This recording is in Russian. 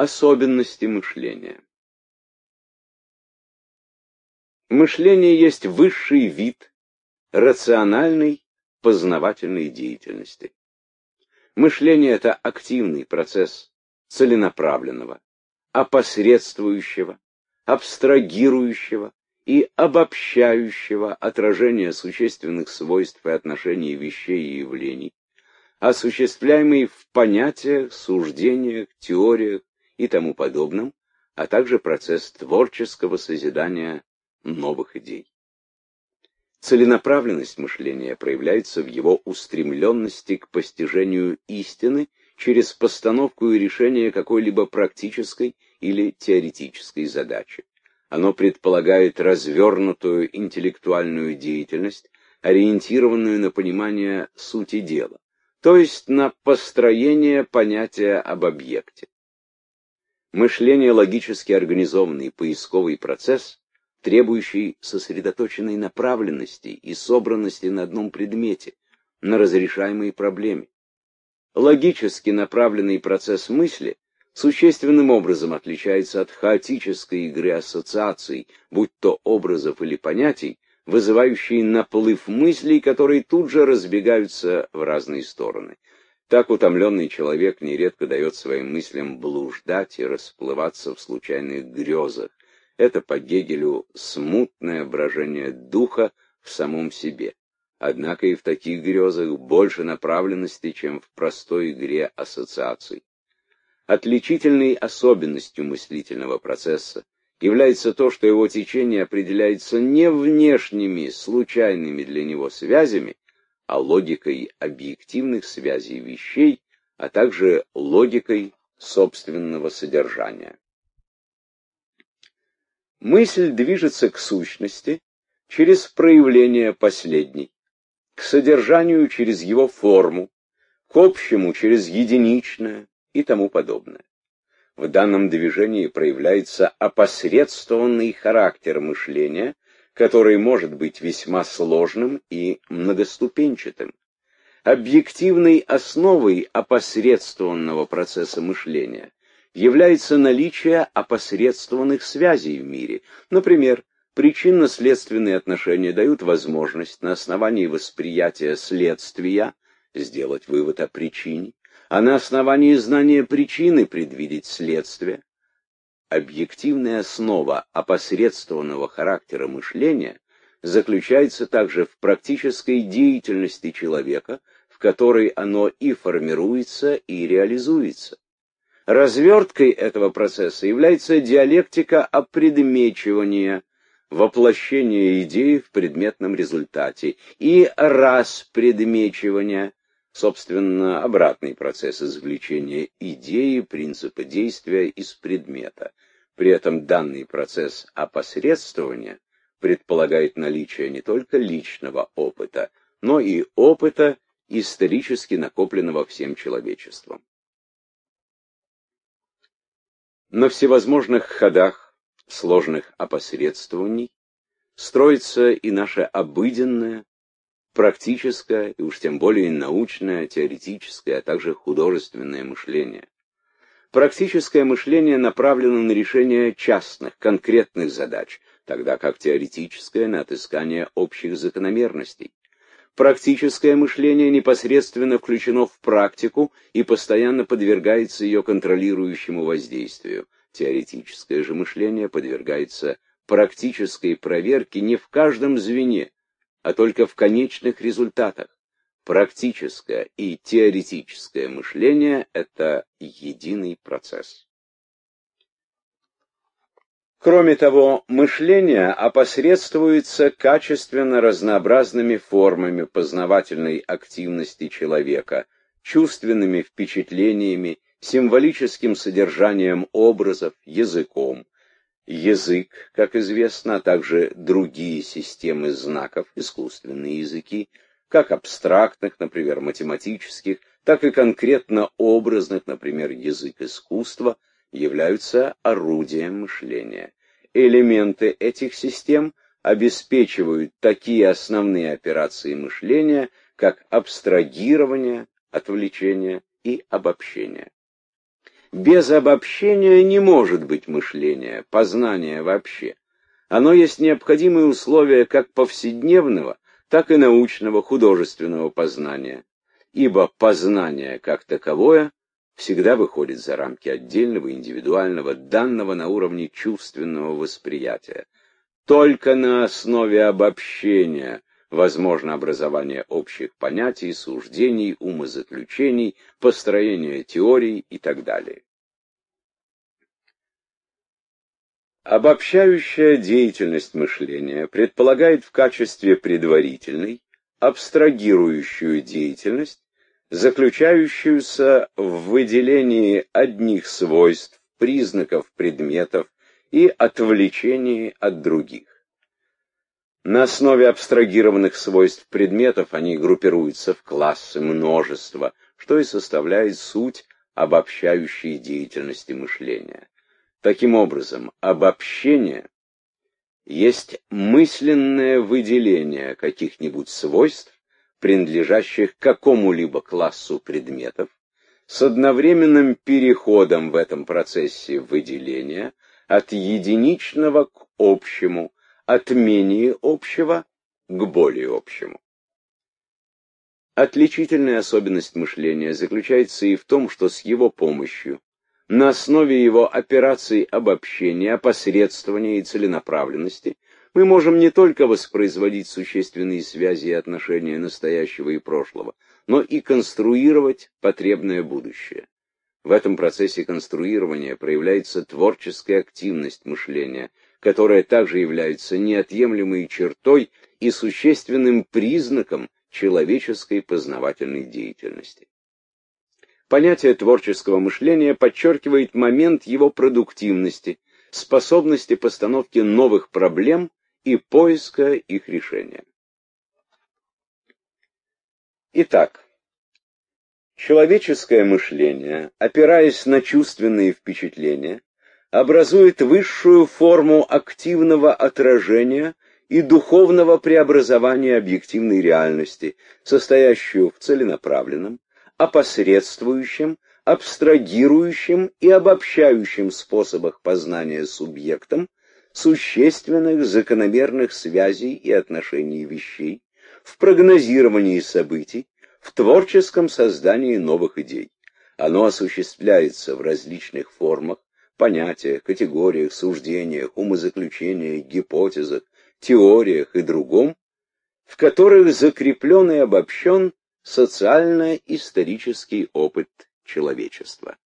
Особенности мышления. Мышление есть высший вид рациональной познавательной деятельности. Мышление – это активный процесс целенаправленного, опосредствующего, абстрагирующего и обобщающего отражения существенных свойств и отношений вещей и явлений, осуществляемый в понятиях, суждениях, теориях и тому подобном, а также процесс творческого созидания новых идей. Целенаправленность мышления проявляется в его устремленности к постижению истины через постановку и решение какой-либо практической или теоретической задачи. Оно предполагает развернутую интеллектуальную деятельность, ориентированную на понимание сути дела, то есть на построение понятия об объекте. Мышление логически организованный поисковый процесс, требующий сосредоточенной направленности и собранности на одном предмете, на разрешаемой проблеме. Логически направленный процесс мысли существенным образом отличается от хаотической игры ассоциаций, будь то образов или понятий, вызывающей наплыв мыслей, которые тут же разбегаются в разные стороны. Так утомленный человек нередко дает своим мыслям блуждать и расплываться в случайных грезах. Это по Гегелю смутное брожение духа в самом себе. Однако и в таких грезах больше направленности, чем в простой игре ассоциаций. Отличительной особенностью мыслительного процесса является то, что его течение определяется не внешними, случайными для него связями, а логикой объективных связей вещей, а также логикой собственного содержания. Мысль движется к сущности через проявление последней, к содержанию через его форму, к общему через единичное и тому подобное. В данном движении проявляется опосредствованный характер мышления, который может быть весьма сложным и многоступенчатым. Объективной основой опосредствованного процесса мышления является наличие опосредствованных связей в мире. Например, причинно-следственные отношения дают возможность на основании восприятия следствия сделать вывод о причине, а на основании знания причины предвидеть следствие. Объективная основа опосредствованного характера мышления заключается также в практической деятельности человека, в которой оно и формируется, и реализуется. Разверткой этого процесса является диалектика опредмечивания, воплощение идеи в предметном результате, и распредмечивания, собственно, обратный процесс извлечения идеи, принципа действия из предмета. При этом данный процесс опосредствования предполагает наличие не только личного опыта, но и опыта, исторически накопленного всем человечеством. На всевозможных ходах сложных опосредствований строится и наше обыденное, практическое и уж тем более научное, теоретическое, а также художественное мышление. Практическое мышление направлено на решение частных, конкретных задач, тогда как теоретическое — на отыскание общих закономерностей. Практическое мышление непосредственно включено в практику и постоянно подвергается ее контролирующему воздействию. Теоретическое же мышление подвергается практической проверке не в каждом звене, а только в конечных результатах. Практическое и теоретическое мышление — это единый процесс. Кроме того, мышление опосредствуется качественно разнообразными формами познавательной активности человека, чувственными впечатлениями, символическим содержанием образов, языком. Язык, как известно, а также другие системы знаков, искусственные языки, как абстрактных, например, математических, так и конкретно образных, например, язык искусства, являются орудием мышления. Элементы этих систем обеспечивают такие основные операции мышления, как абстрагирование, отвлечение и обобщение. Без обобщения не может быть мышления, познания вообще. Оно есть необходимые условия как повседневного, так и научного, художественного познания, ибо познание как таковое всегда выходит за рамки отдельного, индивидуального, данного на уровне чувственного восприятия. Только на основе обобщения возможно образование общих понятий, суждений, умозаключений, построение теорий и так далее. Обобщающая деятельность мышления предполагает в качестве предварительной абстрагирующую деятельность, заключающуюся в выделении одних свойств, признаков предметов и отвлечении от других. На основе абстрагированных свойств предметов они группируются в классы, множества, что и составляет суть обобщающей деятельности мышления. Таким образом, обобщение есть мысленное выделение каких-нибудь свойств, принадлежащих какому-либо классу предметов, с одновременным переходом в этом процессе выделения от единичного к общему, от менее общего к более общему. Отличительная особенность мышления заключается и в том, что с его помощью, на основе его операций обобщения, опосредствования и целенаправленности, мы можем не только воспроизводить существенные связи и отношения настоящего и прошлого, но и конструировать потребное будущее. В этом процессе конструирования проявляется творческая активность мышления, которая также является неотъемлемой чертой и существенным признаком человеческой познавательной деятельности. Понятие творческого мышления подчеркивает момент его продуктивности, способности постановки новых проблем и поиска их решения. Итак, человеческое мышление, опираясь на чувственные впечатления, образует высшую форму активного отражения и духовного преобразования объективной реальности, состоящую в целенаправленном, опосредствующем, абстрагирующем и обобщающем способах познания субъектом существенных закономерных связей и отношений вещей, в прогнозировании событий, в творческом создании новых идей. Оно осуществляется в различных формах, понятиях, категориях, суждениях, умозаключениях, гипотезах, теориях и другом, в которых закреплен и обобщен социально-исторический опыт человечества.